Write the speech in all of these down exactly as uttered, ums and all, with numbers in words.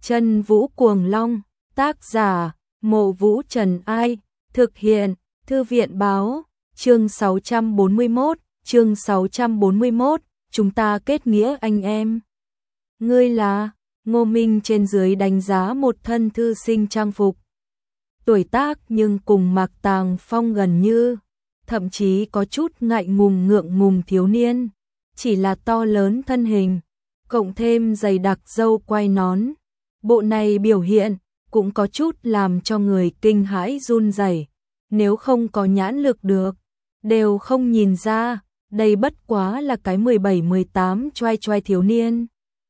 Chân Vũ Cuồng Long, tác giả, Mộ Vũ Trần Ai, thực hiện, Thư viện báo, chương sáu trăm bốn mươi mốt, chương sáu trăm bốn mươi mốt, chúng ta kết nghĩa anh em. Ngươi là, Ngô Minh trên dưới đánh giá một thân thư sinh trang phục. Tuổi tác nhưng cùng Mạc Tàng Phong gần như, thậm chí có chút ngại ngùng ngượng ngùng thiếu niên, chỉ là to lớn thân hình, cộng thêm dày đặc râu quai nón. Bộ này biểu hiện cũng có chút làm cho người kinh hãi run rẩy, nếu không có nhãn lực được, đều không nhìn ra, đây bất quá là cái mười bảy mười tám choai choai thiếu niên.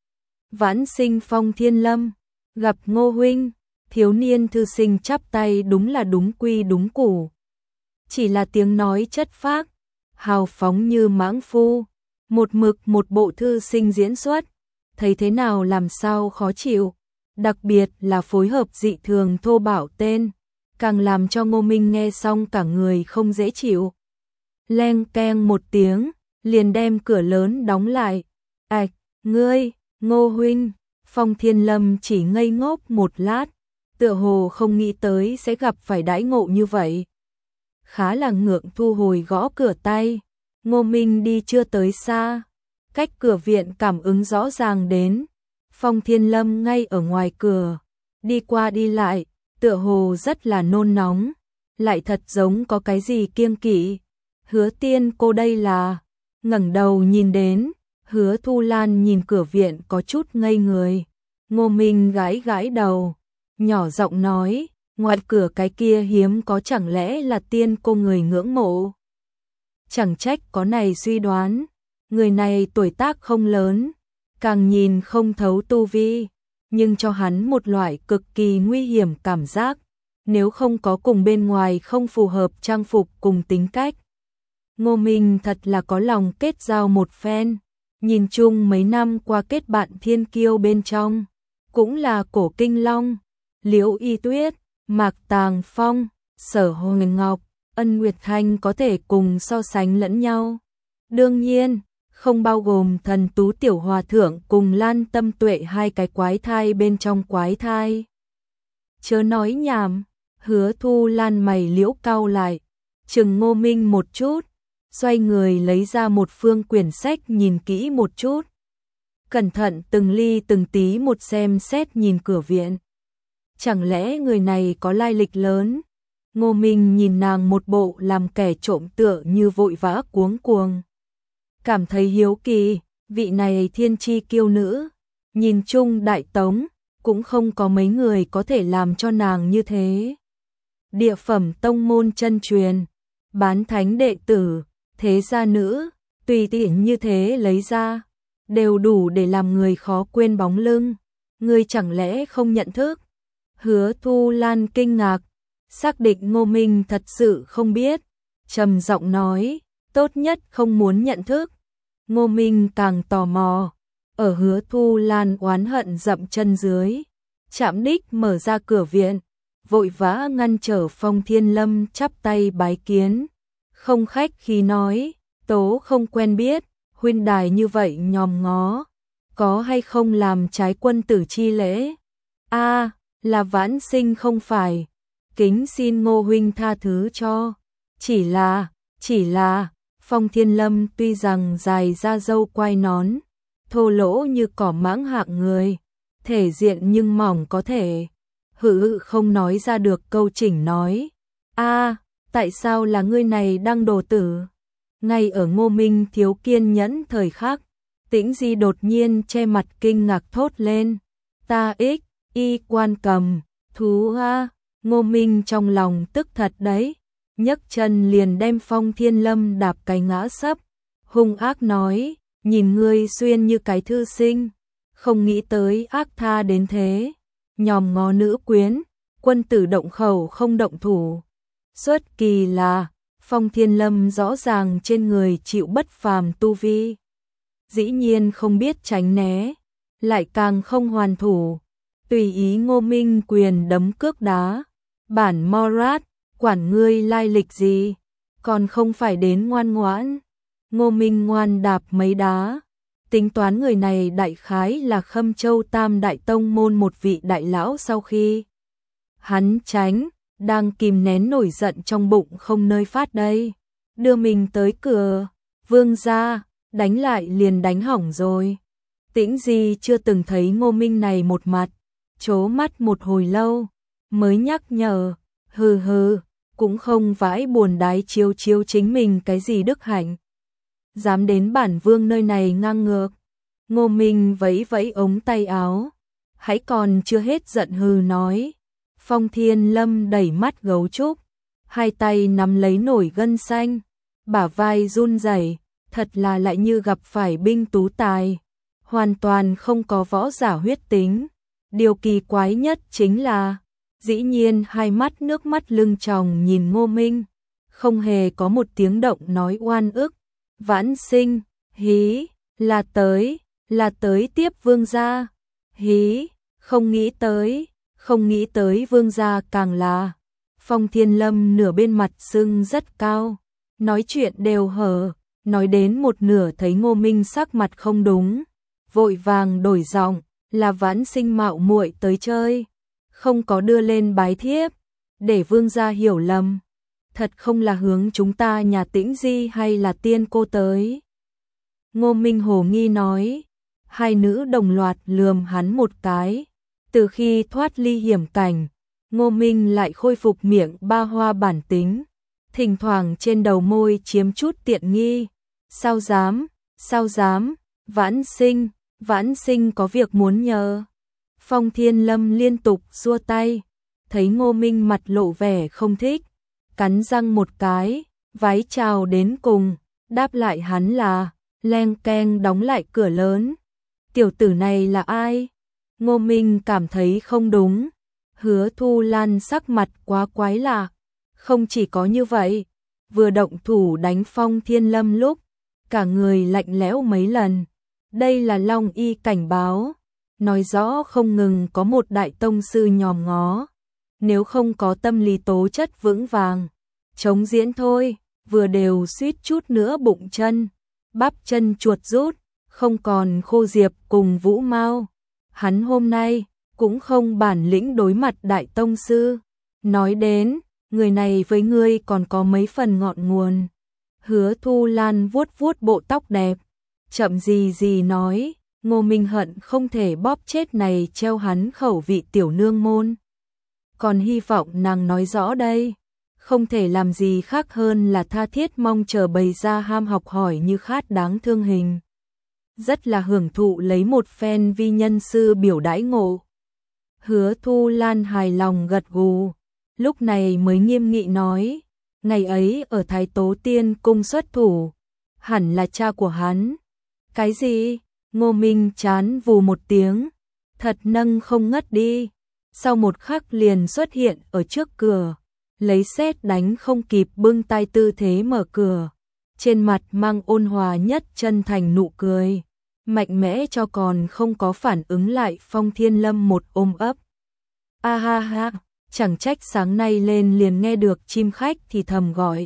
Vãn sinh Phong Thiên Lâm, gặp Ngô huynh, thiếu niên thư sinh chắp tay đúng là đúng quy đúng củ. Chỉ là tiếng nói chất phác, hào phóng như mãng phu, một mực một bộ thư sinh diễn xuất, thấy thế nào làm sao khó chịu, đặc biệt là phối hợp dị thường thô bạo tên, càng làm cho Ngô Minh nghe xong cả người không dễ chịu. Leng keng một tiếng, liền đem cửa lớn đóng lại. Ảch, ngươi, Ngô huynh, Phong Thiên Lâm chỉ ngây ngốc một lát, tựa hồ không nghĩ tới sẽ gặp phải đãi ngộ như vậy. Khá là ngượng thu hồi gõ cửa tay, Ngô Minh đi chưa tới xa, cách cửa viện cảm ứng rõ ràng đến. Phong Thiên Lâm ngay ở ngoài cửa, đi qua đi lại, tựa hồ rất là nôn nóng, lại thật giống có cái gì kiêng kỵ. Hứa tiên cô đây là, ngẩng đầu nhìn đến, Hứa Thu Lan nhìn cửa viện có chút ngây người. Ngô Minh gãi gãi đầu, nhỏ giọng nói, ngoài cửa cái kia hiếm có chẳng lẽ là tiên cô người ngưỡng mộ. Chẳng trách có này suy đoán, người này tuổi tác không lớn, càng nhìn không thấu tu vi, nhưng cho hắn một loại cực kỳ nguy hiểm cảm giác, nếu không có cùng bên ngoài không phù hợp trang phục cùng tính cách. Ngô Minh thật là có lòng kết giao một phen, nhìn chung mấy năm qua kết bạn thiên kiêu bên trong, cũng là Cổ Kinh Long, Liễu Y Tuyết, Mạc Tàng Phong, Sở Hồng Ngọc, Ân Nguyệt Thanh có thể cùng so sánh lẫn nhau. Đương nhiên, không bao gồm Thần Tú Tiểu Hòa Thượng cùng Lan Tâm Tuệ hai cái quái thai bên trong quái thai. Chớ nói nhảm, Hứa Thu Lan mày liễu cau lại, chừng Ngô Minh một chút, xoay người lấy ra một phương quyển sách nhìn kỹ một chút. Cẩn thận từng ly từng tí một xem xét nhìn cửa viện. Chẳng lẽ người này có lai lịch lớn? Ngô Minh nhìn nàng một bộ làm kẻ trộm tựa như vội vã cuống cuồng. Cảm thấy hiếu kỳ, vị này thiên chi kiêu nữ, nhìn chung đại tống, cũng không có mấy người có thể làm cho nàng như thế. Địa phẩm tông môn chân truyền, bán thánh đệ tử, thế gia nữ, tùy tiện như thế lấy ra, đều đủ để làm người khó quên bóng lưng. Ngươi chẳng lẽ không nhận thức? Hứa Thu Lan kinh ngạc, xác định Ngô Minh thật sự không biết, trầm giọng nói, tốt nhất không muốn nhận thức. Ngô Minh càng tò mò, ở Hứa Thu Lan oán hận dậm chân dưới, chạm đích mở ra cửa viện, vội vã ngăn trở Phong Thiên Lâm chắp tay bái kiến, không khách khí nói, tố không quen biết, huynh đài như vậy nhòm ngó, có hay không làm trái quân tử chi lễ? A, là vãn sinh không phải, kính xin Ngô huynh tha thứ cho, chỉ là, chỉ là, Phong Thiên Lâm tuy rằng dài da râu quai nón, thô lỗ như cỏ mãng hạng người, thể diện nhưng mỏng có thể, hự hự không nói ra được câu chỉnh nói. A, tại sao là ngươi này đang đồ tử? Ngay ở Ngô Minh thiếu kiên nhẫn thời khắc, Tĩnh Di đột nhiên che mặt kinh ngạc thốt lên, ta ích, y quan cầm, thú a. Ngô Minh trong lòng tức thật đấy, nhấc chân liền đem Phong Thiên Lâm đạp cái ngã sấp, hung ác nói, nhìn ngươi xuyên như cái thư sinh, không nghĩ tới ác tha đến thế, nhòm ngó nữ quyến, quân tử động khẩu không động thủ. Xuất kỳ là, Phong Thiên Lâm rõ ràng trên người chịu bất phàm tu vi, dĩ nhiên không biết tránh né, lại càng không hoàn thủ, tùy ý Ngô Minh quyền đấm cước đá. Bản Morat, quản ngươi lai lịch gì, còn không phải đến ngoan ngoãn. Ngô Minh ngoan đạp mấy đá, Tính toán người này đại khái là Khâm Châu Tam Đại Tông môn một vị đại lão. Sau khi hắn tránh, đang kìm nén nổi giận trong bụng không nơi phát đây, đưa mình tới cửa. Vương gia, đánh lại liền đánh hỏng rồi. Tĩnh Di chưa từng thấy Ngô Minh này một mặt, trố mắt một hồi lâu, mới nhắc nhở, hừ hừ, cũng không vãi buồn đái chiếu chiếu chính mình cái gì đức hạnh. Dám đến bản vương nơi này ngang ngược. Ngô Minh vẫy vẫy ống tay áo, hãy còn chưa hết giận hừ nói. Phong Thiên Lâm đẩy mắt gấu trúc, hai tay nắm lấy nổi gân xanh, bả vai run rẩy, thật là lại như gặp phải binh tú tài, hoàn toàn không có võ giả huyết tính. Điều kỳ quái nhất chính là, dĩ nhiên hai mắt nước mắt lưng tròng nhìn Ngô Minh, không hề có một tiếng động nói oan ức. Vãn Sinh, hí, là tới, là tới tiếp vương gia. Hí, không nghĩ tới, không nghĩ tới vương gia càng là. Phong Thiên Lâm nửa bên mặt sưng rất cao, nói chuyện đều hở, nói đến một nửa thấy Ngô Minh sắc mặt không đúng, vội vàng đổi giọng, là Vãn Sinh mạo muội tới chơi, không có đưa lên bái thiếp, để vương gia hiểu lầm. Thật không là hướng chúng ta nhà Tĩnh Di hay là tiên cô tới. Ngô Minh hồ nghi nói. Hai nữ đồng loạt lườm hắn một cái. Từ khi thoát ly hiểm cảnh, Ngô Minh lại khôi phục miệng ba hoa bản tính, thỉnh thoảng trên đầu môi chiếm chút tiện nghi. Sao dám, sao dám, Vãn Sinh, Vãn Sinh có việc muốn nhờ. Phong Thiên Lâm liên tục xua tay, thấy Ngô Minh mặt lộ vẻ không thích, cắn răng một cái, vái chào đến cùng, đáp lại hắn là, leng keng đóng lại cửa lớn. Tiểu tử này là ai? Ngô Minh cảm thấy không đúng. Hứa Thu Lan sắc mặt quá quái lạ. Không chỉ có như vậy, vừa động thủ đánh Phong Thiên Lâm lúc, cả người lạnh lẽo mấy lần. Đây là Long Y cảnh báo, nói rõ không ngừng có một đại tông sư nhòm ngó. Nếu không có tâm lý tố chất vững vàng, chống diễn thôi, vừa đều suýt chút nữa bụng chân, bắp chân chuột rút, không còn Khô Diệp cùng Vũ Mao. Hắn hôm nay cũng không bản lĩnh đối mặt đại tông sư. Nói đến, người này với ngươi còn có mấy phần ngọn nguồn. Hứa Thu Lan vuốt vuốt bộ tóc đẹp, chậm gì gì nói, Ngô Minh hận không thể bóp chết này treo hắn khẩu vị tiểu nương môn. Còn hy vọng nàng nói rõ đây, không thể làm gì khác hơn là tha thiết mong chờ bày ra ham học hỏi như khát đáng thương hình. Rất là hưởng thụ lấy một phen vi nhân sư biểu đãi ngộ. Hứa Thu Lan hài lòng gật gù, lúc này mới nghiêm nghị nói, ngày ấy ở Thái Tố Tiên cung xuất thủ, hẳn là cha của hắn. Cái gì? Ngô Minh chán vù một tiếng, thật nâng không ngất đi. Sau một khắc liền xuất hiện ở trước cửa, lấy sét đánh không kịp bưng tay tư thế mở cửa, trên mặt mang ôn hòa nhất chân thành nụ cười, mạnh mẽ cho còn không có phản ứng lại Phong Thiên Lâm một ôm ấp. A ha ha, chẳng trách sáng nay lên liền nghe được chim khách thì thầm gọi.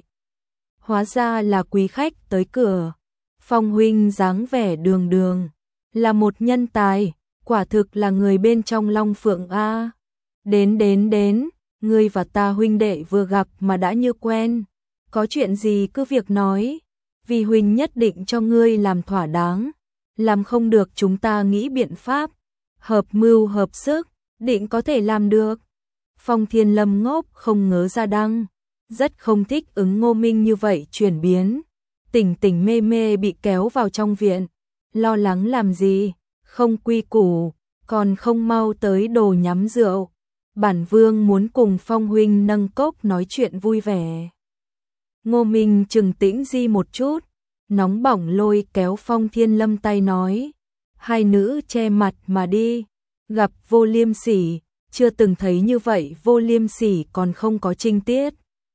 Hóa ra là quý khách tới cửa. Phong huynh dáng vẻ đường đường, là một nhân tài, quả thực là người bên trong Long Phượng a. Đến đến đến, ngươi và ta huynh đệ vừa gặp mà đã như quen, có chuyện gì cứ việc nói, vì huynh nhất định cho ngươi làm thỏa đáng, làm không được chúng ta nghĩ biện pháp, hợp mưu hợp sức, định có thể làm được. Phong Thiên Lâm ngốc không ngớ ra đăng, rất không thích ứng Ngô Minh như vậy chuyển biến, tỉnh tỉnh mê mê bị kéo vào trong viện, lo lắng làm gì, không quy củ, còn không mau tới đồ nhắm rượu. Bản vương muốn cùng Phong huynh nâng cốc nói chuyện vui vẻ. Ngô Minh trừng Tĩnh Di một chút, nóng bỏng lôi kéo Phong Thiên Lâm tay nói, hai nữ che mặt mà đi, gặp vô liêm sỉ, chưa từng thấy như vậy vô liêm sỉ còn không có trinh tiết.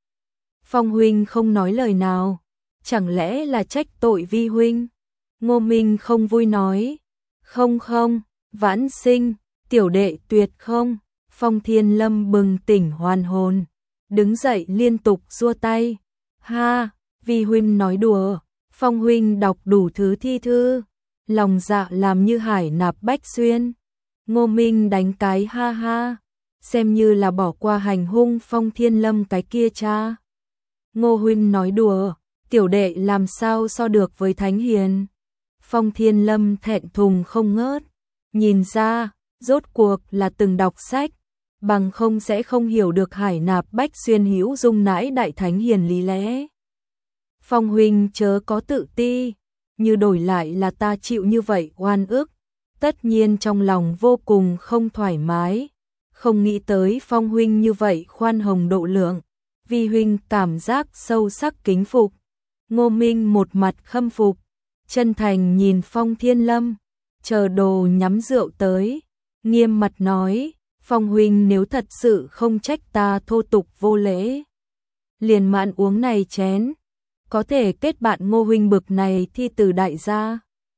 Phong huynh không nói lời nào, chẳng lẽ là trách tội vi huynh? Ngô Minh không vui nói, không không, Vãn Sinh, tiểu đệ tuyệt không. Phong Thiên Lâm bừng tỉnh hoàn hồn, đứng dậy liên tục giơ tay. Ha, vi huynh nói đùa, Phong huynh đọc đủ thứ thi thư, lòng dạ làm như hải nạp bách xuyên. Ngô Minh đánh cái ha ha, xem như là bỏ qua hành hung Phong Thiên Lâm cái kia cha. Ngô huynh nói đùa, tiểu đệ làm sao so được với Thánh Hiền. Phong Thiên Lâm thẹn thùng không ngớt, nhìn ra, rốt cuộc là từng đọc sách, bằng không sẽ không hiểu được hải nạp bách xuyên hữu dung nãi đại Thánh Hiền lý lẽ. Phong huynh chớ có tự ti, như đổi lại là ta chịu như vậy oan ức, tất nhiên trong lòng vô cùng không thoải mái, không nghĩ tới Phong huynh như vậy khoan hồng độ lượng, vi huynh cảm giác sâu sắc kính phục. Ngô Minh một mặt khâm phục, chân thành nhìn Phong Thiên Lâm, chờ đồ nhắm rượu tới, nghiêm mặt nói, Phong huynh nếu thật sự không trách ta thô tục vô lễ, liền mạn uống này chén, có thể kết bạn Ngô huynh bực này thi từ đại gia,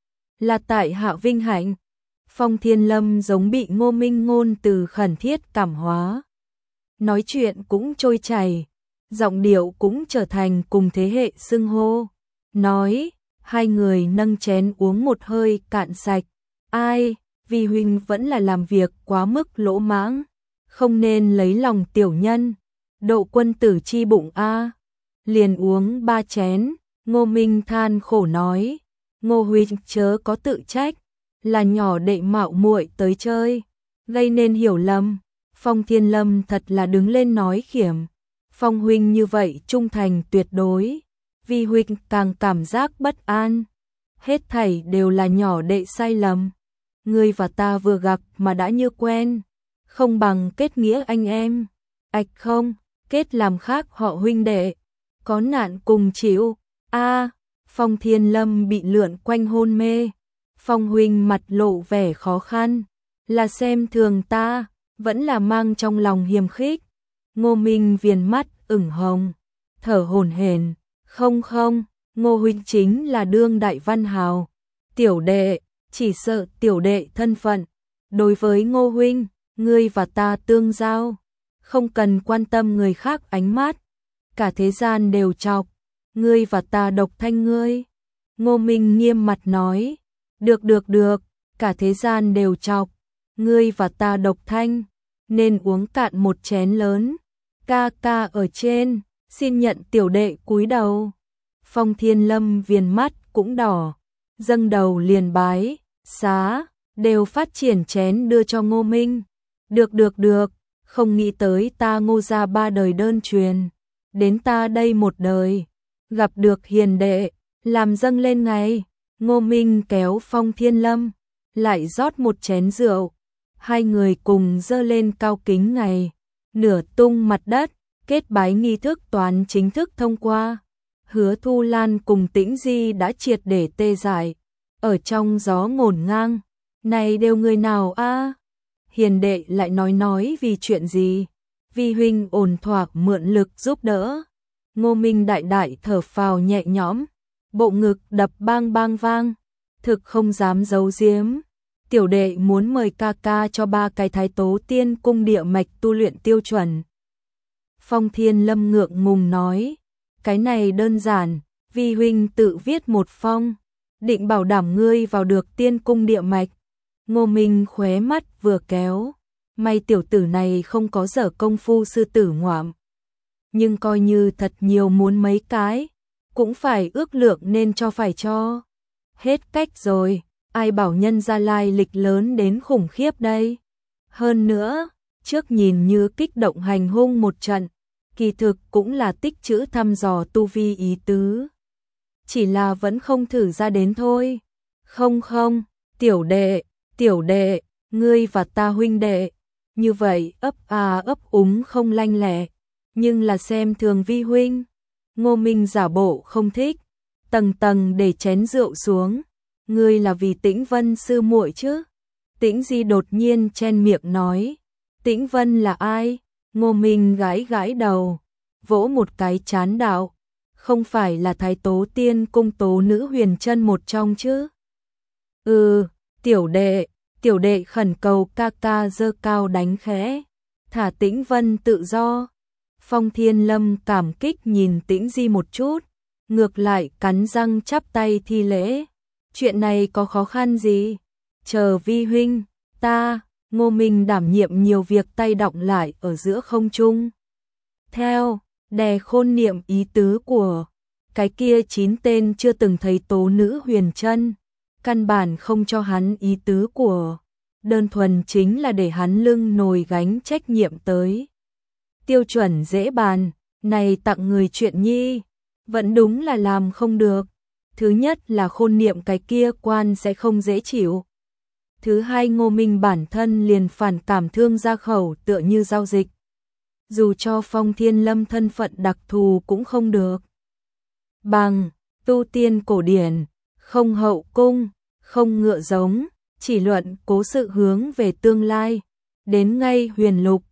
là tại hạ vinh hạnh. Phong Thiên Lâm giống bị Ngô Minh ngôn từ khẩn thiết cảm hóa, nói chuyện cũng trôi chảy, giọng điệu cũng trở thành cùng thế hệ xưng hô, nói, hai người nâng chén uống một hơi cạn sạch, ai, vì huynh vẫn là làm việc quá mức lỗ mãng, không nên lấy lòng tiểu nhân, độ quân tử chi bụng a. Liền uống ba chén, Ngô Minh than khổ nói, Ngô huynh chớ có tự trách, là nhỏ đệ mạo muội tới chơi, gây nên hiểu lầm. Phong Thiên Lâm thật là đứng lên nói khiểm, Phong huynh như vậy trung thành tuyệt đối, vì huynh càng cảm giác bất an, hết thảy đều là nhỏ đệ sai lầm. Ngươi và ta vừa gặp mà đã như quen, không bằng kết nghĩa anh em, ạch không, kết làm khác họ huynh đệ, có nạn cùng chịu. A, Phong Thiên Lâm bị lượn quanh hôn mê, Phong huynh mặt lộ vẻ khó khăn, là xem thường ta, vẫn là mang trong lòng hiềm khích. Ngô Minh viền mắt ửng hồng, thở hổn hển, không không, Ngô huynh chính là đương đại văn hào, tiểu đệ, chỉ sợ tiểu đệ thân phận, đối với Ngô huynh, ngươi và ta tương giao, không cần quan tâm người khác ánh mắt, cả thế gian đều chọc, ngươi và ta độc thanh ngươi. Ngô Minh nghiêm mặt nói, được được được, cả thế gian đều chọc, ngươi và ta độc thanh, nên uống cạn một chén lớn, ca ca ở trên, xin nhận tiểu đệ cúi đầu. Phong Thiên Lâm viền mắt cũng đỏ, dâng đầu liền bái, xá, đều phát triển chén đưa cho Ngô Minh. Được được được, không nghĩ tới ta Ngô gia ba đời đơn truyền, đến ta đây một đời, gặp được hiền đệ, làm dâng lên ngày. Ngô Minh kéo Phong Thiên Lâm, lại rót một chén rượu, hai người cùng dơ lên cao kính ngày, nửa tung mặt đất, kết bái nghi thức toán chính thức thông qua. Hứa Thu Lan cùng Tĩnh Di đã triệt để tê dại, ở trong gió ngổn ngang, này đều người nào a? Hiền đệ lại nói nói vì chuyện gì? Vi huynh ổn thỏa mượn lực giúp đỡ. Ngô Minh đại đại thở phào nhẹ nhõm, bộ ngực đập bang bang vang, thực không dám giấu giếm. Tiểu đệ muốn mời ca ca cho ba cái Thái Tố Tiên cung địa mạch tu luyện tiêu chuẩn. Phong Thiên Lâm ngượng ngùng nói, cái này đơn giản, vi huynh tự viết một phong, định bảo đảm ngươi vào được tiên cung địa mạch. Ngô Minh khóe mắt vừa kéo, may tiểu tử này không có dở công phu sư tử ngoạm. Nhưng coi như thật nhiều muốn mấy cái, cũng phải ước lượng nên cho phải cho. Hết cách rồi, ai bảo nhân gia lai lịch lớn đến khủng khiếp đây. Hơn nữa, trước nhìn như kích động hành hung một trận, kỳ thực cũng là tích trữ thăm dò tu vi ý tứ. Chỉ là vẫn không thử ra đến thôi. Không không, tiểu đệ, tiểu đệ, ngươi và ta huynh đệ. Như vậy ấp à ấp úng không lanh lẹ, nhưng là xem thường vi huynh. Ngô Minh giả bộ không thích, tầng tầng để chén rượu xuống. Ngươi là vì Tĩnh Vân sư muội chứ? Tĩnh Di đột nhiên chen miệng nói. Tĩnh Vân là ai? Ngô Minh gãi gãi đầu, vỗ một cái chán đạo. Không phải là Thái Tố Tiên cung tố nữ huyền chân một trong chứ? Ừ, tiểu đệ, tiểu đệ khẩn cầu ca ca giơ cao đánh khẽ, thả Tĩnh Vân tự do. Phong Thiên Lâm cảm kích nhìn Tĩnh Di một chút, ngược lại cắn răng chắp tay thi lễ. Chuyện này có khó khăn gì? Chờ vi huynh, ta, Ngô Minh đảm nhiệm nhiều việc tay đọng lại ở giữa không trung. Theo, đè khôn niệm ý tứ của cái kia chín tên chưa từng thấy tố nữ huyền chân, căn bản không cho hắn ý tứ của, đơn thuần chính là để hắn lưng nồi gánh trách nhiệm tới. Tiêu chuẩn dễ bàn, này tặng người chuyện nhi, vẫn đúng là làm không được. Thứ nhất là khôn niệm cái kia quan sẽ không dễ chịu. Thứ hai Ngô Minh bản thân liền phản cảm thương gia khẩu tựa như giao dịch. Dù cho Phong Thiên Lâm thân phận đặc thù cũng không được. Bằng, tu tiên cổ điển, không hậu cung, không ngựa giống, chỉ luận cố sự hướng về tương lai. Đến ngay huyền lục,